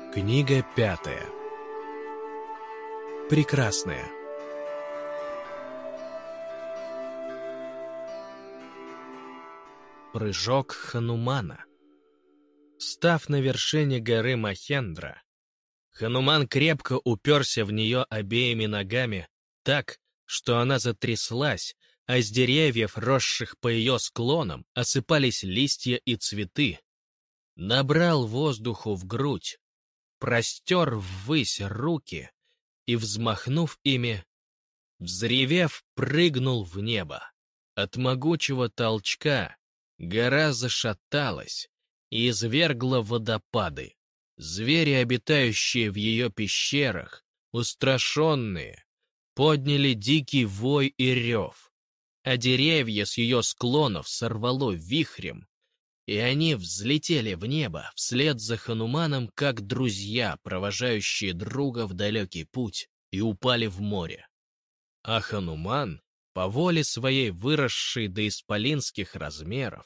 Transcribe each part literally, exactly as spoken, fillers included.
Книга пятая. Прекрасная. Прыжок Ханумана. Став на вершине горы Махендра, Хануман крепко уперся в нее обеими ногами так, что она затряслась, а с деревьев, росших по ее склонам, осыпались листья и цветы. Набрал воздуху в грудь, простер ввысь руки и, взмахнув ими, взревев, прыгнул в небо. От могучего толчка гора зашаталась и извергла водопады. Звери, обитающие в ее пещерах, устрашенные, подняли дикий вой и рев, а деревья с ее склонов сорвало вихрем, и они взлетели в небо вслед за Хануманом, как друзья, провожающие друга в далекий путь, и упали в море. А Хануман, по воле своей выросшей до исполинских размеров,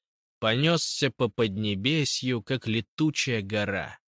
понесся по поднебесью, как летучая гора,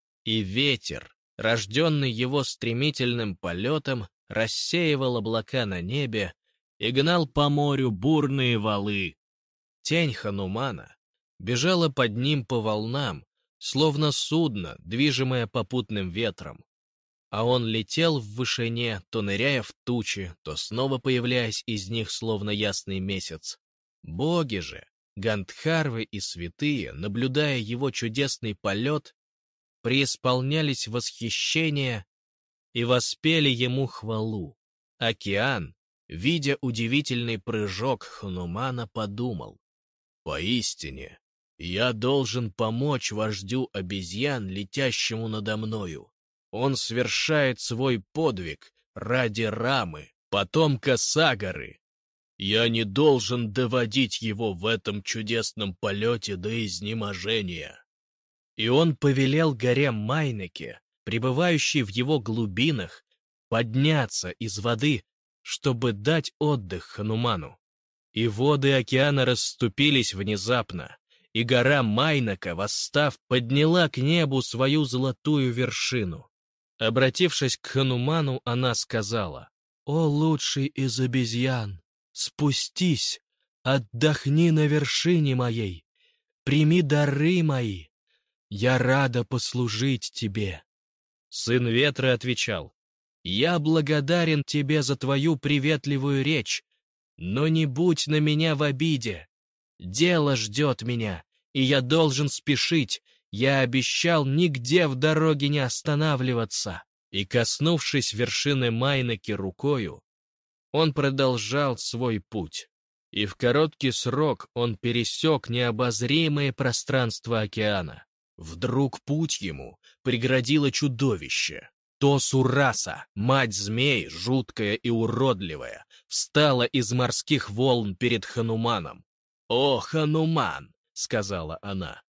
и ветер, рожденный его стремительным полетом, рассеивал облака на небе и гнал по морю бурные валы. Тень Ханумана бежала под ним по волнам, словно судно, движимое попутным ветром. А он летел в вышине, то ныряя в тучи, то снова появляясь из них, словно ясный месяц. Боги же, Гандхарвы и святые, наблюдая его чудесный полет, преисполнялись восхищения и воспели ему хвалу. Океан, видя удивительный прыжок Ханумана, подумал: «Поистине, я должен помочь вождю обезьян, летящему надо мною. Он совершает свой подвиг ради Рамы, потомка Сагары. Я не должен доводить его в этом чудесном полете до изнеможения». И он повелел горе Майнеке, пребывающей в его глубинах, подняться из воды, чтобы дать отдых Хануману. И воды океана расступились внезапно, и гора Майнака, восстав, подняла к небу свою золотую вершину. Обратившись к Хануману, она сказала: «О, лучший из обезьян, спустись, отдохни на вершине моей, прими дары мои, я рада послужить тебе». Сын ветра отвечал: «Я благодарен тебе за твою приветливую речь, но не будь на меня в обиде. Дело ждет меня, и я должен спешить. Я обещал нигде в дороге не останавливаться». И, коснувшись вершины Майнаки рукою, он продолжал свой путь. И в короткий срок он пересек необозримое пространство океана. Вдруг путь ему преградило чудовище. То Сураса, мать змей, жуткая и уродливая, встала из морских волн перед Хануманом. «О, Хануман!» — сказала она.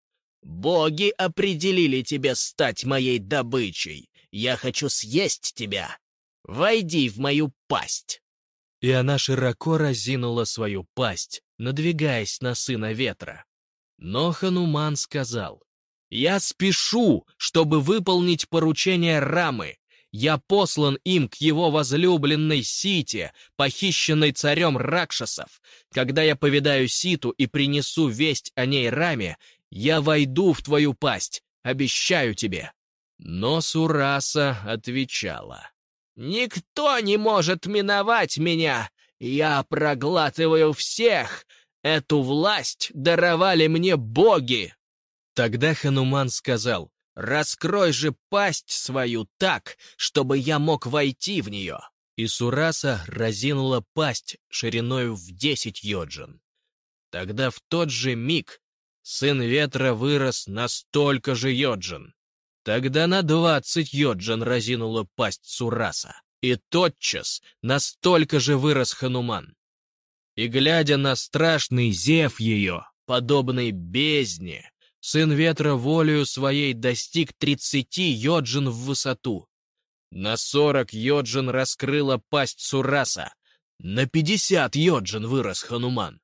«Боги определили тебя стать моей добычей. Я хочу съесть тебя. Войди в мою пасть». И она широко разинула свою пасть, надвигаясь на сына ветра. Но Хануман сказал: «Я спешу, чтобы выполнить поручение Рамы. Я послан им к его возлюбленной Сите, похищенной царем Ракшасов. Когда я повидаю Ситу и принесу весть о ней Раме, я войду в твою пасть, обещаю тебе». Но Сураса отвечала: «Никто не может миновать меня. Я проглатываю всех. Эту власть даровали мне боги». Тогда Хануман сказал: «Раскрой же пасть свою так, чтобы я мог войти в нее». И Сураса разинула пасть шириною в десять йоджин. Тогда в тот же миг сын ветра вырос на столько же йоджин. Тогда на двадцать йоджин разинула пасть Сураса, и тотчас настолько же вырос Хануман. И, глядя на страшный зев ее, подобный бездне, сын ветра волею своей достиг тридцати йоджин в высоту. На сорок йоджин раскрыла пасть Сураса, на пятьдесят йоджин вырос Хануман.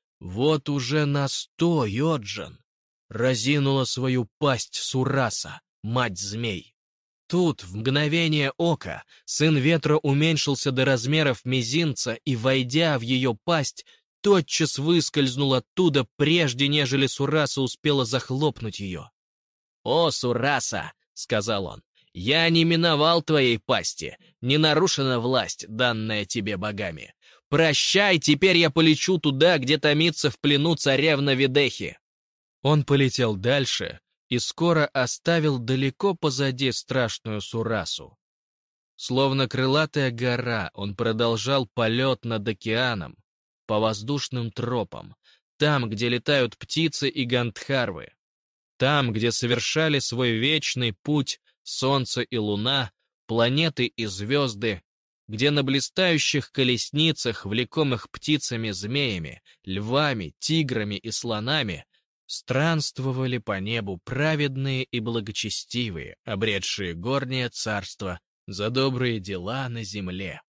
Вот уже на сто йоджин разинула свою пасть Сураса, мать змей. Тут, в мгновение ока, сын ветра уменьшился до размеров мизинца и, войдя в ее пасть, тотчас выскользнул оттуда, прежде нежели Сураса успела захлопнуть ее. «О, Сураса!» — сказал он. «Я не миновал твоей пасти, не нарушена власть, данная тебе богами. Прощай, теперь я полечу туда, где томится в плену царевна Ведехи». Он полетел дальше и скоро оставил далеко позади страшную Сурасу. Словно крылатая гора, он продолжал полет над океаном, по воздушным тропам, там, где летают птицы и гандхарвы, там, где совершали свой вечный путь солнце и луна, планеты и звезды, где на блистающих колесницах, влекомых птицами-змеями, львами, тиграми и слонами, странствовали по небу праведные и благочестивые, обретшие горнее царство за добрые дела на земле.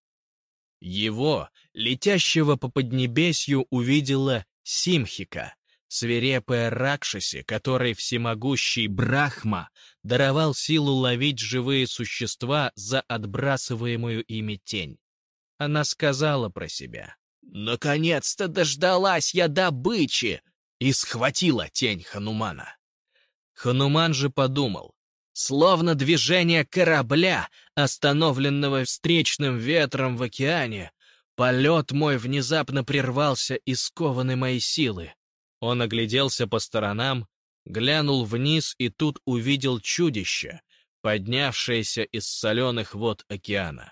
Его, летящего по поднебесью, увидела Симхика, свирепая Ракшаси, которой всемогущий Брахма даровал силу ловить живые существа за отбрасываемую ими тень. Она сказала про себя: «Наконец-то дождалась я добычи!» и схватила тень Ханумана. Хануман же подумал: словно движение корабля, остановленного встречным ветром в океане, полет мой внезапно прервался и скованы мои силы. Он огляделся по сторонам, глянул вниз и тут увидел чудище, поднявшееся из соленых вод океана.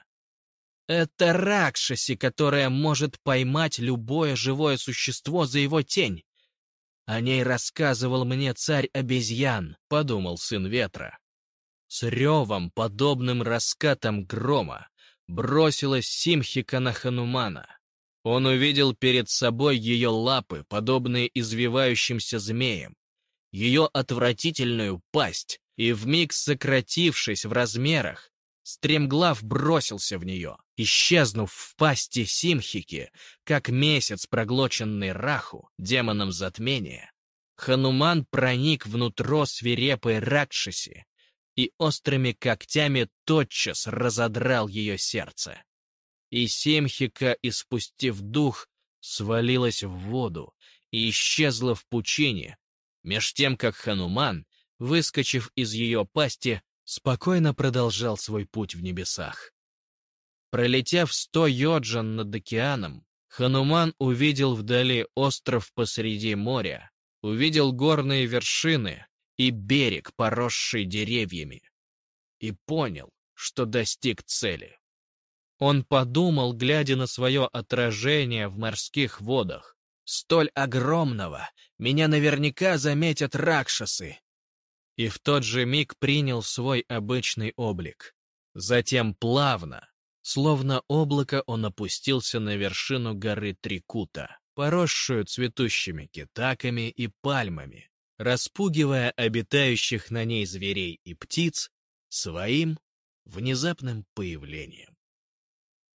Это Ракшаси, которая может поймать любое живое существо за его тень. О ней рассказывал мне царь обезьян, подумал сын ветра. С ревом, подобным раскатам грома, бросилась Симхика на Ханумана. Он увидел перед собой ее лапы, подобные извивающимся змеям, ее отвратительную пасть, и вмиг сократившись в размерах, стремглав бросился в нее, исчезнув в пасти Симхики, как месяц, проглоченный Раху, демоном затмения. Хануман проник внутрь свирепой Ракшаси и острыми когтями тотчас разодрал ее сердце. И Симхика, испустив дух, свалилась в воду и исчезла в пучине, меж тем как Хануман, выскочив из ее пасти, спокойно продолжал свой путь в небесах. Пролетев сто йоджан над океаном, Хануман увидел вдали остров посреди моря, увидел горные вершины и берег, поросший деревьями, и понял, что достиг цели. Он подумал, глядя на свое отражение в морских водах: столь огромного меня наверняка заметят ракшасы. И в тот же миг принял свой обычный облик. Затем плавно, словно облако, он опустился на вершину горы Трикута, поросшую цветущими китаками и пальмами, распугивая обитающих на ней зверей и птиц своим внезапным появлением.